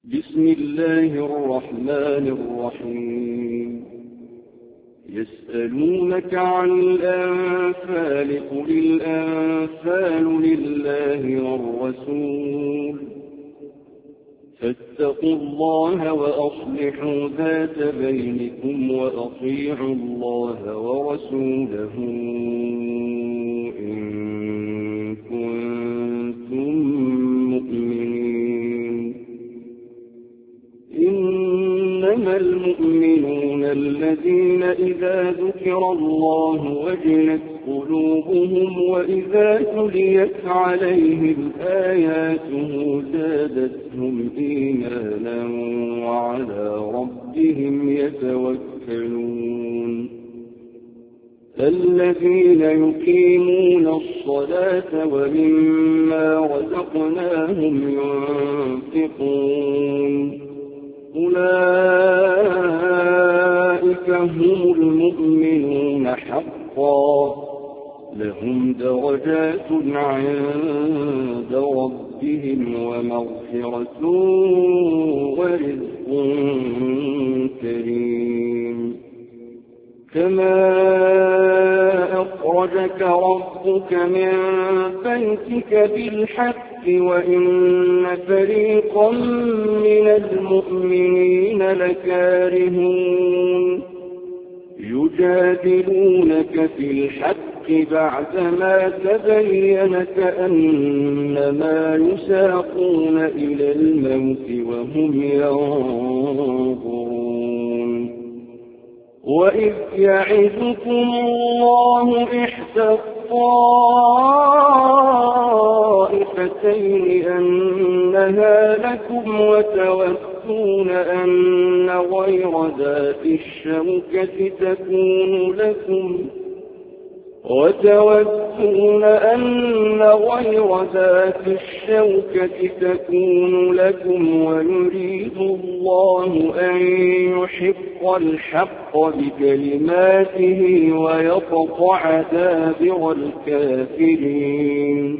بسم الله الرحمن الرحيم. يسألونك عن الأنفال قل الأنفال لله والرسول فاتقوا الله وأصلحوا ذات بينكم وأطيعوا الله ورسوله إن كنتم مؤمنين. إنما المؤمنون الذين إذا ذكر الله وجلت قلوبهم وإذا تليت عليهم آياته زادتهم إيمانا وعلى ربهم يتوكلون. الذين يقيمون الصلاة ومما رزقناهم ينفقون أولئك هم المؤمنون حقا لهم درجات عند ربهم ومغفرة ورزق كريم. كما أخرجك ربك من بيتك بالحق وإن فريقا من المؤمنين لكارهون يجادلونك في الحق بعدما تبين كأنما يساقون إلى الموت وهم ينظرون. وإذ يعدكم الله إحدى الطائفتين أنها لكم وتودون أن غير ذات الشوكة تكون لكم ويريد الله أن يحق الحق بكلماته ويقطع دابر الكافرين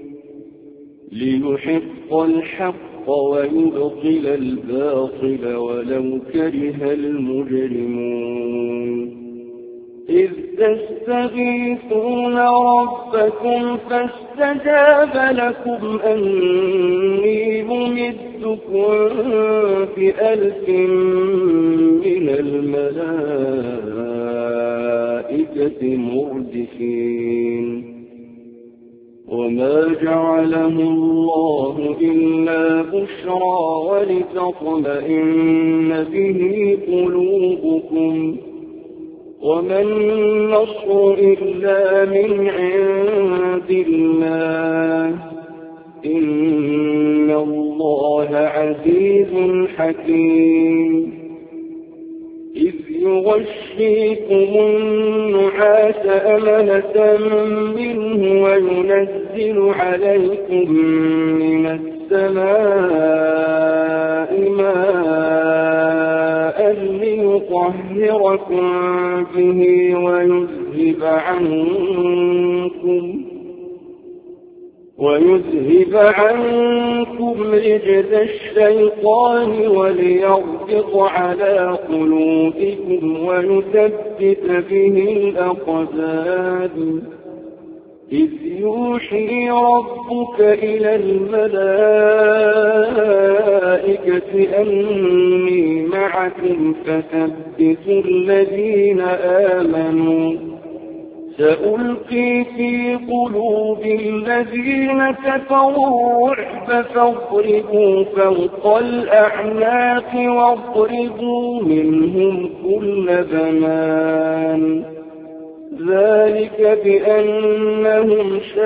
ليحق الحق ويبطل الباطل ولو كره المجرمون. إذ تستغيثون ربكم فاستجاب لكم أني ممدكم بألف من الملائكة مردفين. وما جعله الله إلا بشرى ولتطمئن به قلوبكم وما النصر إلا من عند الله إن الله عزيز حكيم. إذ يغشيكم النعاس أمنة منه وينزل عليكم من السماء ماء ليطهركم به ويذهب عنكم رجز الشيطان وليربط على قلوبكم ويثبت به الأقدام. إذ يوحي ربك إلى الملائكة أني معكم فثبتوا الذين آمنوا سألقي في قلوب الذين كفروا الرعب فاضربوا فوق الأعناق واضربوا منهم كل بنان. ذلك بأنهم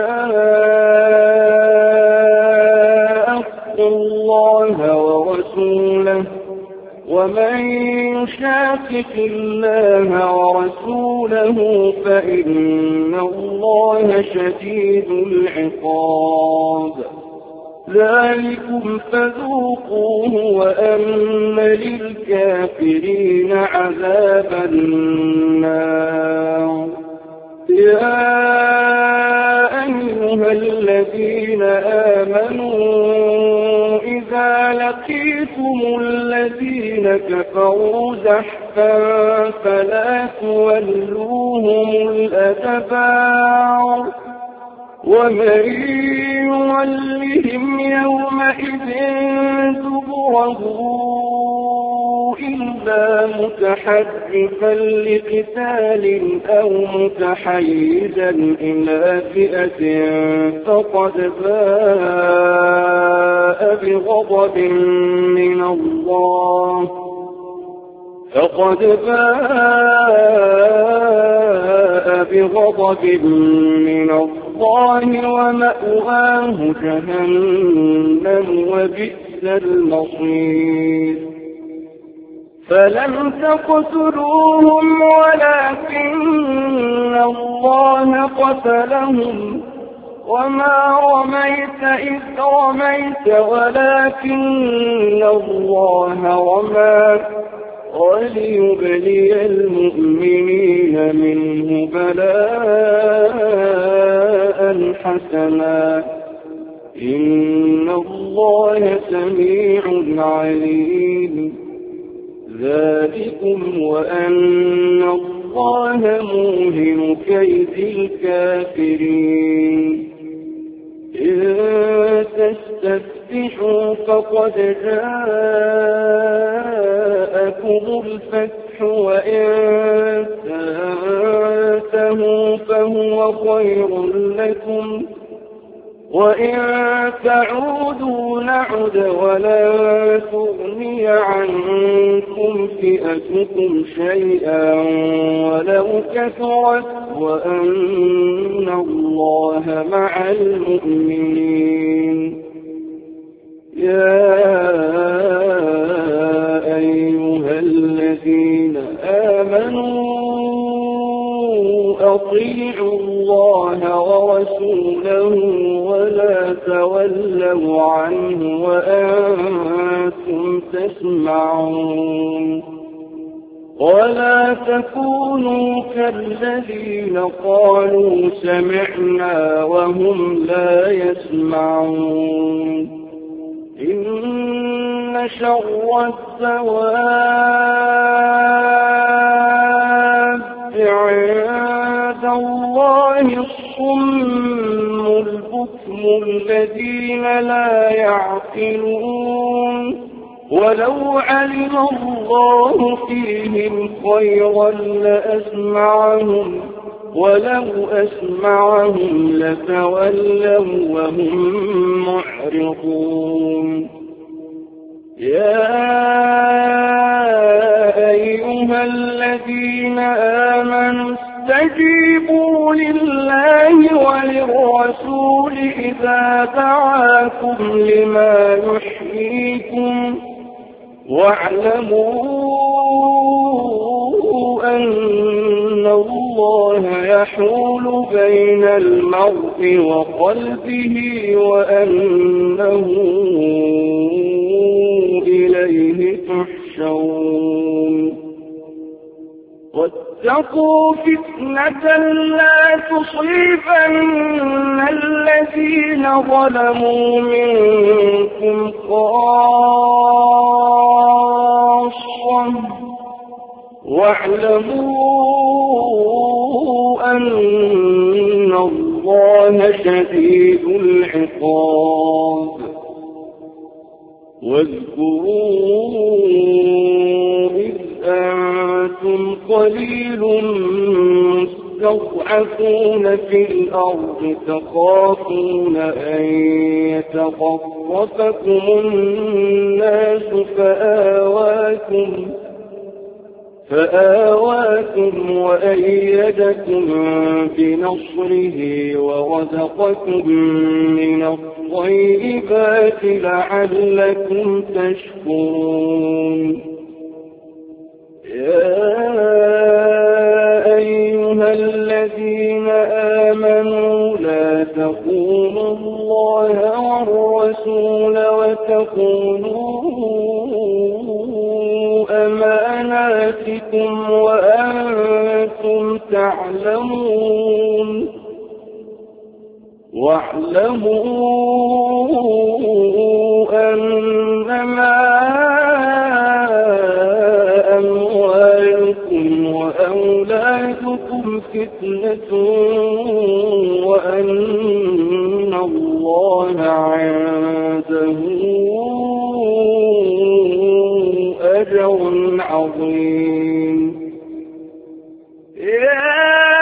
شاقوا الله ورسوله ومن يشاقق الله ورسوله فإن الله شديد العقاب. ذلكم فذوقوه وأن للكافرين عذاب النار. يا أيها الذين آمنوا إذا لقيتم الذين كفروا زحفا فلا تولوهم الأدبار ومن يولهم يومئذ دبره إلا متحرفا لقتال أو متحيزا إلى فئة فقد باء بغضب من الله ومأواه جهنم وبئس المصير فلم تقتلوهم ولكن الله قتلهم وما رميت إذ رميت ولكن الله رمى وليبلي المؤمنين منه بلاء حسنا إن الله سميع عليم ذلكم وأن الله موهن كيد الكافرين إن تستفتحوا فقد جاءكم الفتح وإن تنتهوا فهو خير لكم وإن تعودوا نعد ولن تغني عنكم فئتكم شيئا ولو كثرت وأن الله مع المؤمنين يا أيها الذين آمنوا أطيعوا الله ورسوله ولا تولوا عنه وأنتم تسمعون ولا تكونوا كالذين قالوا سمعنا وهم لا يسمعون إن شر الدواب عند الله الصم البكم الذين لا يعقلون ولو علم الله فيهم خيرا لأسمعهم ولو أسمعهم لتولوا وهم معرضون يا أيها الذين آمنوا استجيبوا لله وللرسول إذا دعاكم لما يحييكم واعلموا أن الله يحول بين المرء وقلبه وأنه إليه تحشرون واتقوا فتنة لا تصيبن الذين ظلموا منكم خاصة واعلموا أن الله شديد العقاب واذكروا إذ أنتم قليل مستضعفون في الأرض تخافون أن يتخطفكم الناس فآواكم وأيدكم بنصره ورزقكم من الطيبات لعلكم تشكرون يا أيها الذين آمنوا لا تخونوا الله والرسول وتخونوا أماناتكم وأنتم تعلمون واعلموا أنما تصبهم فتنة وأن الله عنده أجر عظيم. يا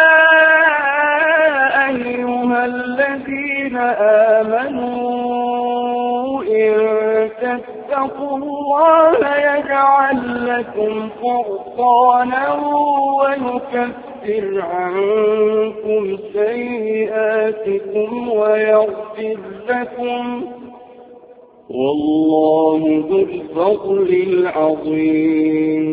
أيها الذين آمنوا إن تتقوا الله يجعل لكم فرقانا ويكفر عنكم سيئاتكم ويغفر لكم والله ذو الفضل العظيم.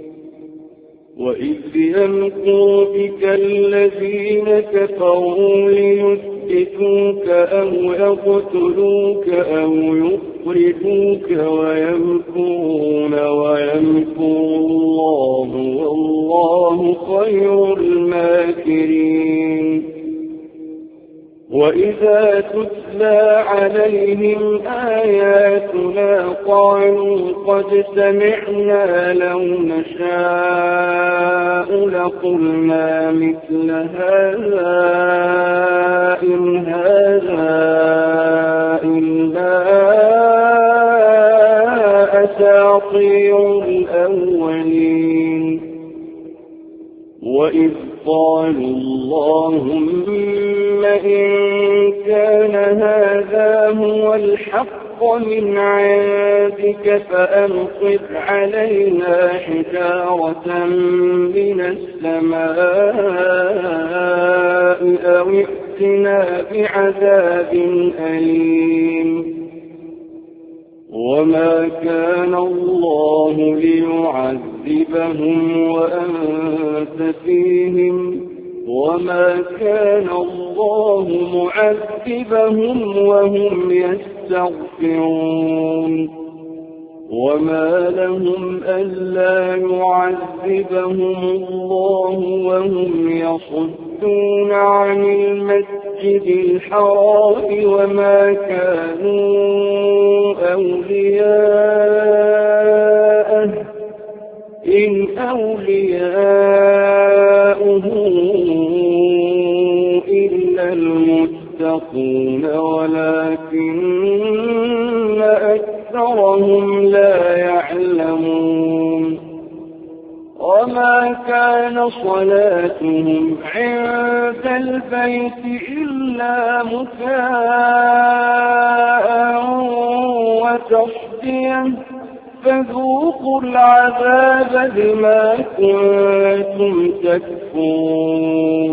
وإذ يمكر بك الذين كفروا ليثبتوك أو يقتلوك أو يخرجوك ويمكرون ويمكر الله والله خير الماكرين. وإذا تتلى عليهم آياتنا قالوا قد سمعنا لو نشاء لقلنا مثل هذا إن هذا إلا أساطير الأولين. وإذ قالوا اللهم إن كان هذا هو الحق من عندك فأمطر علينا حجارة من السماء أو ائتنا بعذاب أليم. وما كان الله ليعذبهم وأنت فيهم وما كان الله معذبهم وهم يستغفرون. وما لهم ألا يعذبهم الله وهم يصدون عن المسجد الحرام وما كانوا أولياءه إن أولياؤه إلا المتقون ولكن أكثرهم لا يعلمون. وما كان صلاتهم عند البيت إلا مكاء وتصدية فذوقوا العذاب بما كنتم تكفرون.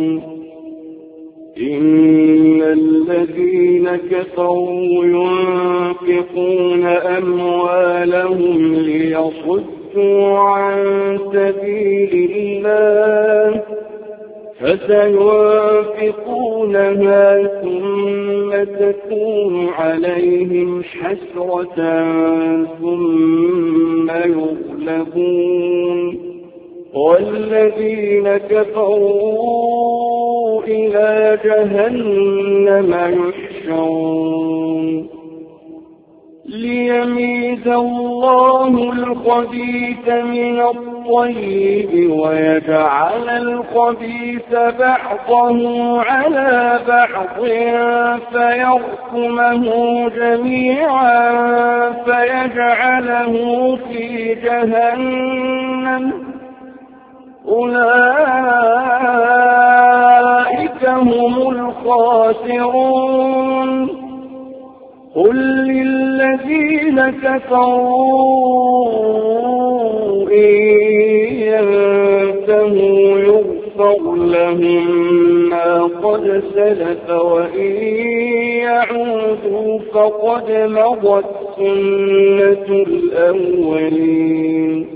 إن الذين كفروا ينفقون أموالهم ليصدوا عن سبيل الله فسينفقونها ثم تكون عليهم حسرة ثم يغلبون والذين كفروا إلى جهنم يحشرون. ليميز الله الخبيث من الطيب ويجعل الخبيث بعضه على بعض فيركمه جميعا فيجعله في جهنم أولئك هم الخاسرون. قل للذين كفروا إن ينتهوا يغفر لهم ما قد سلف وإن يعودوا فقد مضت سنة الأولين.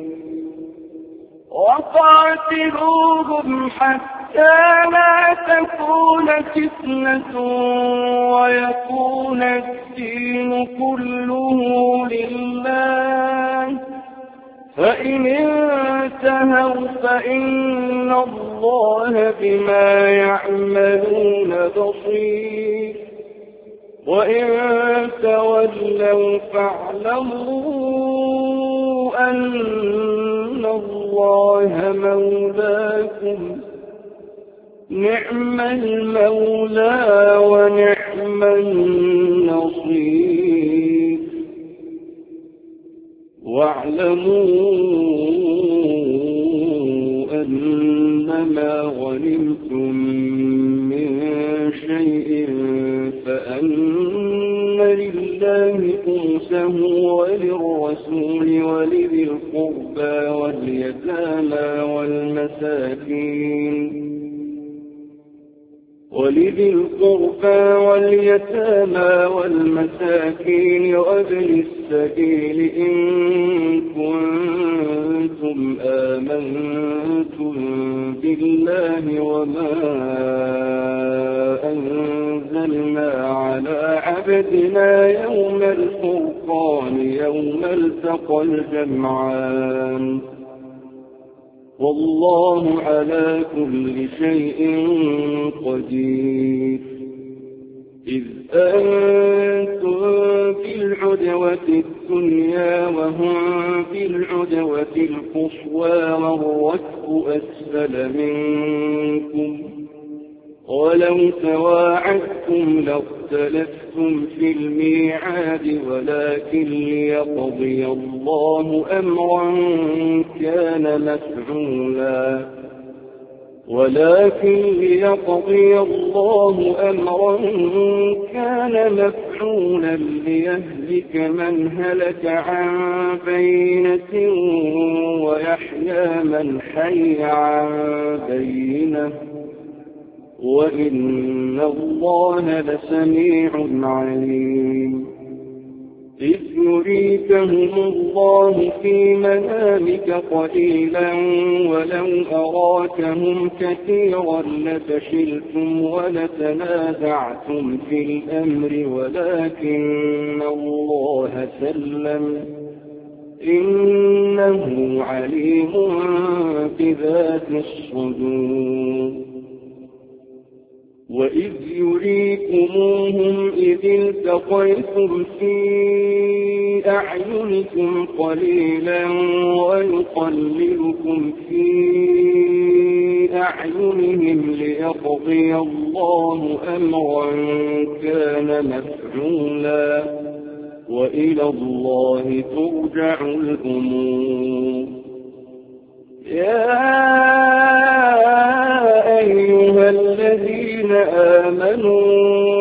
وقاتلوهم حتى لا تكون فتنة ويكون الدين كله لله فإن انتهوا فإن الله بما يعملون بصير وإن تولوا فاعلموا أن الله مولاكم نعم المولى ونعم النصير. واعلموا أنما غنمتم من شيء فأن لله خمسه وللرسول ولذي القربى واليتامى والمساكين وابن السبيل إن كنتم آمنتم بالله وما أنزلنا على عبدنا يوم الفرقان يوم التقى الجمعان والله على كل شيء قدير. إذ أنتم في العدوة الدنيا وهم في العدوة القصوى والركب أسفل منكم ولو تواعدتم لاختلفتم في الميعاد ولكن ليقضي الله أمرا كان مفعولا ليهلك من هلك عن بينة ويحيى من حي عن بينة وإن الله لسميع عليم. إذ يريكهم الله في منامك قليلا ولو أراكهم كثيرا لفشلتم ولتنازعتم في الأمر ولكن الله سلم إنه عليم بذات الصدور. وإذ يريكموهم إذ التقيتم في أعينكم قليلا ويقللكم في أعينهم ليقضي الله أمرا كان مفعولا وإلى الله ترجع الأمور. يا أيها الذين آمنوا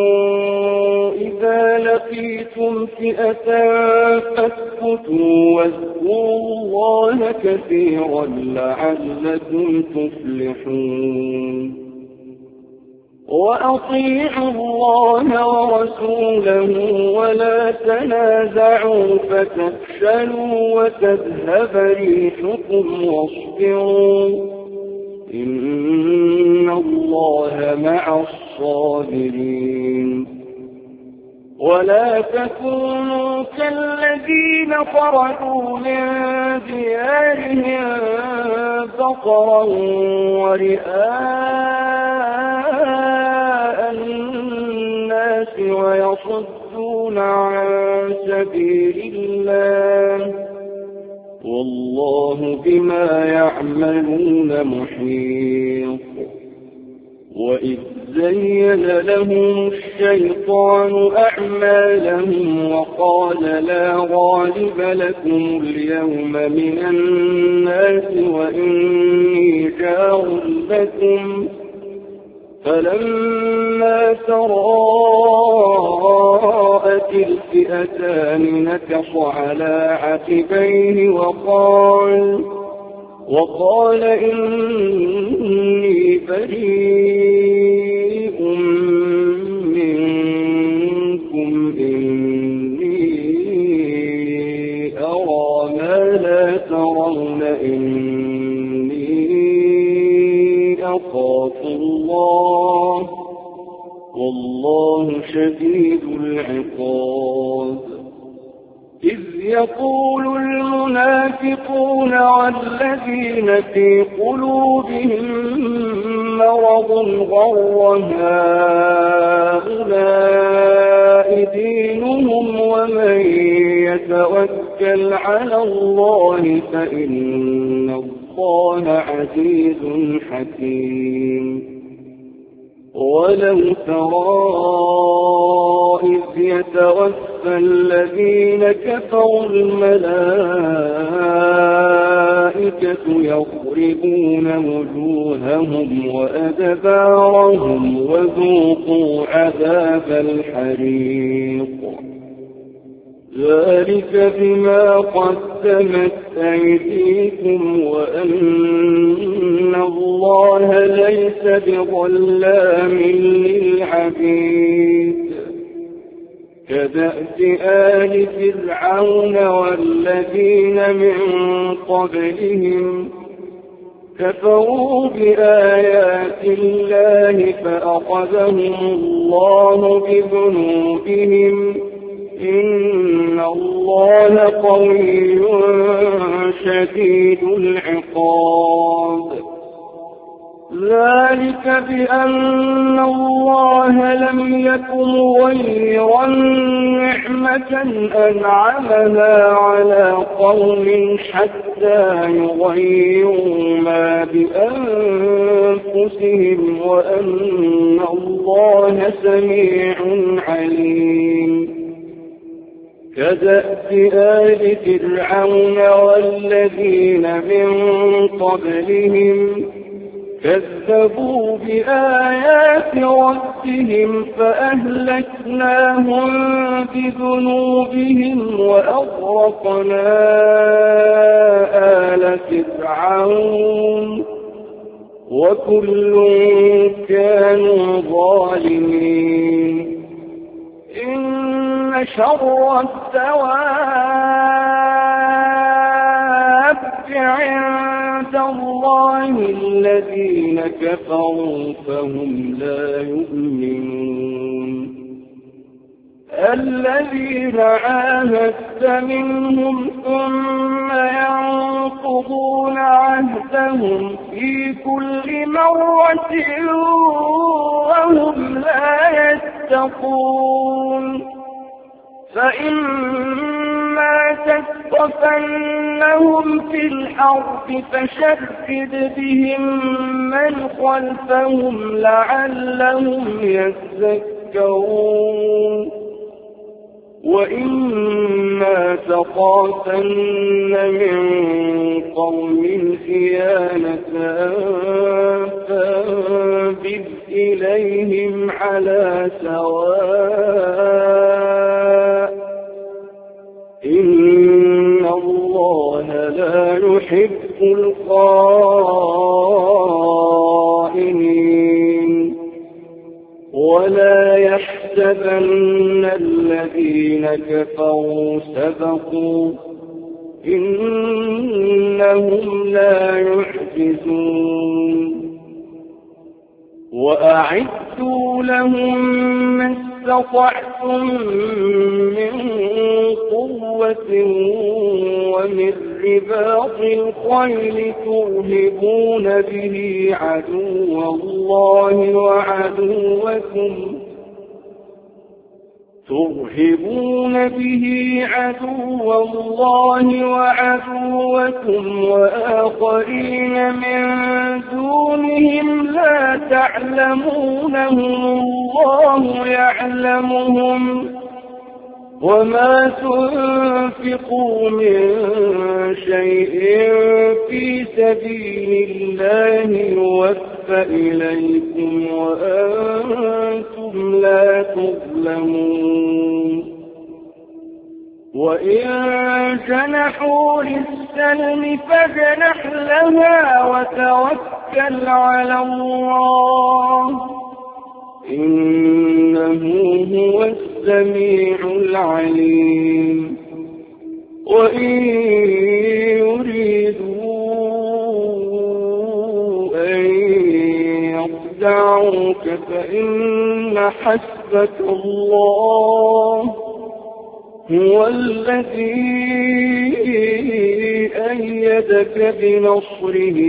إذا لقيتم فئة فاثبتوا واذكروا الله كثيرا لعلكم تفلحون. وأطيعوا الله ورسوله ولا تنازعوا فتفشلوا وتذهب ريحكم واصبروا إن الله مع الصابرين. ولا تكونوا كالذين خرجوا من ديارهم بطرا ورئاء الناس ويصدون عن سبيل الله والله بما يعملون محيط. وإذ زين لهم الشيطان أعمالهم وقال لا غالب لكم اليوم من الناس وإني جار لكم فلما تراءت الفئتان نكص على عقبيه وقال إني بريء منكم إني أرى ما لا ترون إني أخاف الله والله شديد العقاب. إذ يقول المنافقون والذين في قلوبهم مرض غر هؤلاء دينهم ومن يتوكل على الله فإن الله عزيز حكيم. ولو ترى إذ يتوفى الذين كفروا الملائكة يضربون وجوههم وأدبارهم وذوقوا عذاب الحريق ذلك بما قدمت أيديكم وأن الله ليس بظلام للعبيد كدأب آل فرعون والذين من قبلهم كفروا بآيات الله فأخذهم الله بذنوبهم إن الله قوي شديد العقاب ذلك بأن الله لم يكن مغيرا نعمة أنعمها على قوم حتى يغيروا ما بأنفسهم وأن الله سميع عليم كدأب آل فرعون والذين من قبلهم كذبوا بآيات ربهم فأهلكناهم بذنوبهم وأغرقنا آل فرعون وكل كانوا ظالمين إن شر الدواب عند الله الذين كفروا فهم لا يؤمنون الذين عاهدت منهم ثم ينقضون عهدهم في كل مرة وهم لا يتقون فإما تثقفنهم في الحرب فشرد بهم من خلفهم لعلهم يذكرون وإما تخافن من قوم خيانة فانبذ إليهم على سواء إن الله لا يحب الخائنين ولا يحسبن الذين كفروا سبقوا إنهم لا يعجزون وأعدوا لهم ما استطعتم من قوة ومن رباط الخيل ترهبون به عدو الله وعدوكم وآخرين من دونهم لا تعلمونهم الله يعلمهم وما تنفقوا من شيء في سبيل الله يوفى إليكم وأنتم لا تظلمون وإن جنحوا للسلم فاجنح لها وتوكل على الله إنه هو السميع العليم وإن يريدوا أن يخدعوك فإن حسبك الله هو الذي أيدك بنصره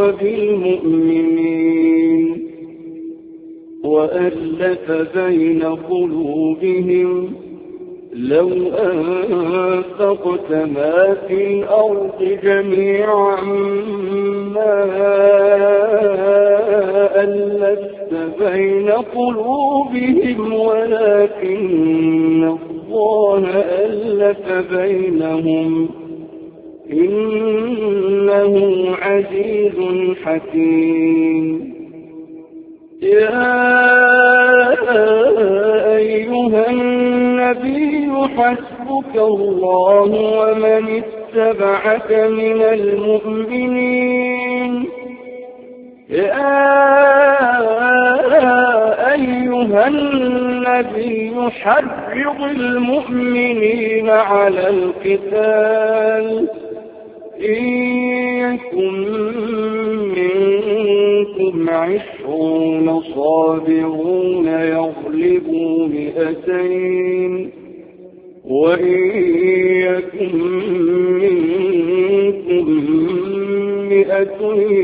وبالمؤمنين وألف بين قلوبهم لو أنفقت ما في الأرض جميعا ما ألفت بين قلوبهم ولكن الله ألف بينهم إنه عزيز حكيم. يا أيها النبي حسبك الله ومن اتبعك من المؤمنين. يا أيها النبي حرض المؤمنين على القتال إن يكن منكم 20 صابرون يغلبوا 200 وإن يكن منكم 100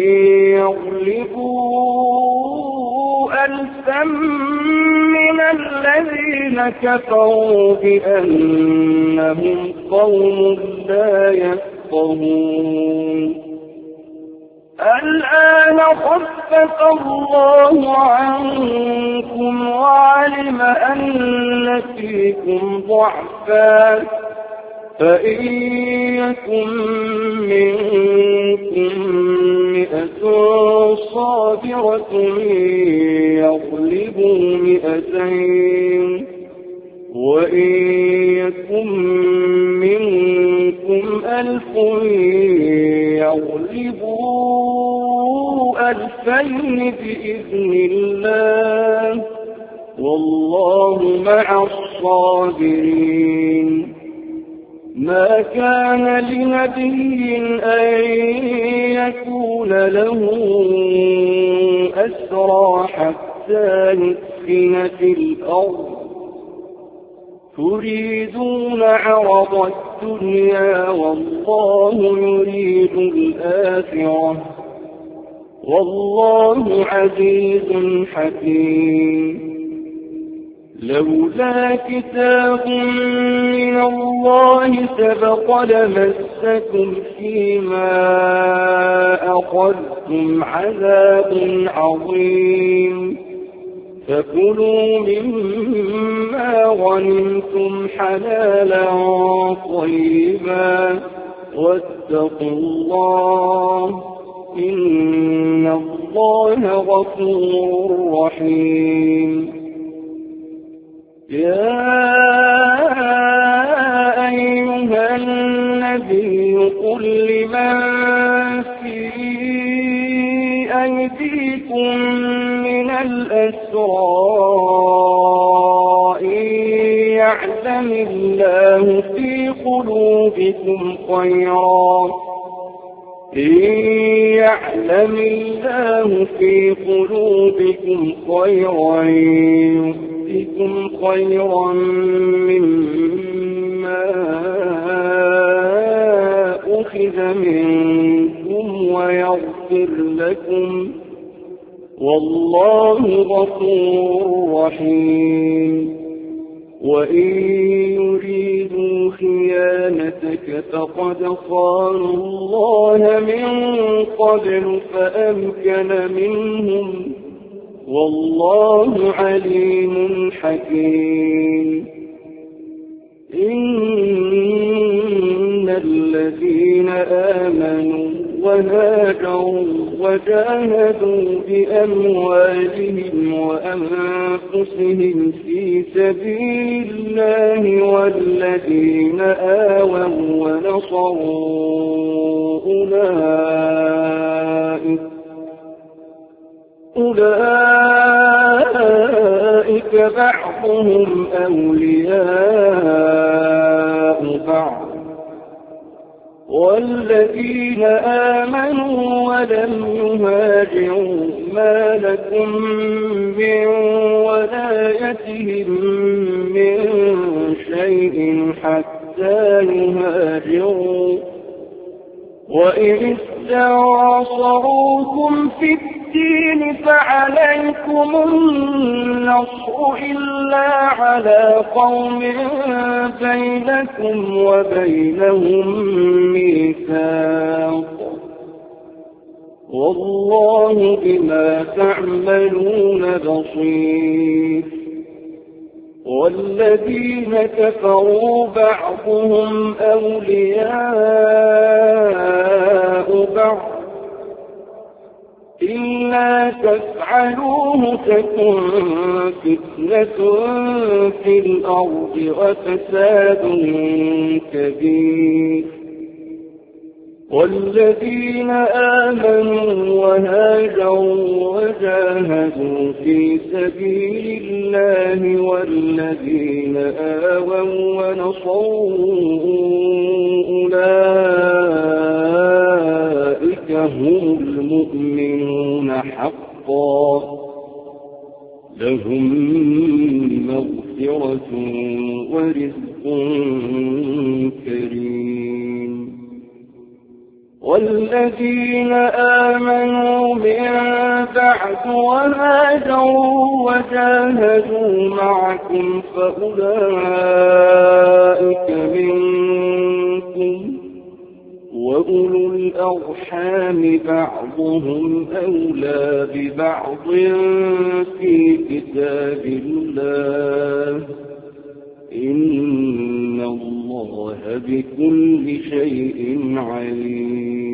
يغلبوا 1000 من الذين كفروا بأنهم قوم لا يفقهون. الآن خفف الله عنكم وعلم أن فيكم ضعفا فإن يكن منكم 100 صابرة يغلبوا 200 وإن يكن منكم 1000 يغلبوا 2000 بإذن الله والله مع الصابرين. ما كان لنبي أن يكون له أسرى حتى يثخن في الأرض تريدون عرض الدنيا والله يريد الآخرة والله عزيز حكيم. لولا كتاب من الله سبق لمسكم فيما أخذتم عذاب عظيم فكلوا مما غنمتم حلالا طيبا واتقوا الله إن الله غفور رحيم. يا أيها النبي قل لمن في أيديكم من الأسرى إن يعلم الله في قلوبكم خيرا يؤتكم خيرا مما أخذ منكم ويغفر لكم والله غفور رحيم. وإن يريدوا خيانتك فقد خانوا الله من قبل فأمكن منهم والله عليم حكيم. إن الذين آمنوا وهاجروا وجاهدوا بأموالهم وأنفسهم في سبيل الله والذين آووا ونصروا أولئك بعضهم أولياء بعض والذين آمنوا ولم يهاجروا ما لكم من ولايتهم من شيء حتى يهاجروا وإن استعصروكم في الدين فعليكم النصر إلا على قوم بينكم وبينهم ميثاق والله بما تعملون بصير والذين كفروا بعضهم أولياء بعض إلا تفعلوه تكن فتنة في الأرض وفساد كبير والذين آمنوا وهاجروا وجاهدوا في سبيل الله والذين آووا ونصروا أولئك هم المؤمنون حقا لهم مغفرة ورزق كريم والذين آمنوا من بعد وهاجروا وجاهدوا معكم فأولئك منكم وأولو الأرحام بعضهم أولى ببعض في كتاب الله إن الله بكل شيء عليم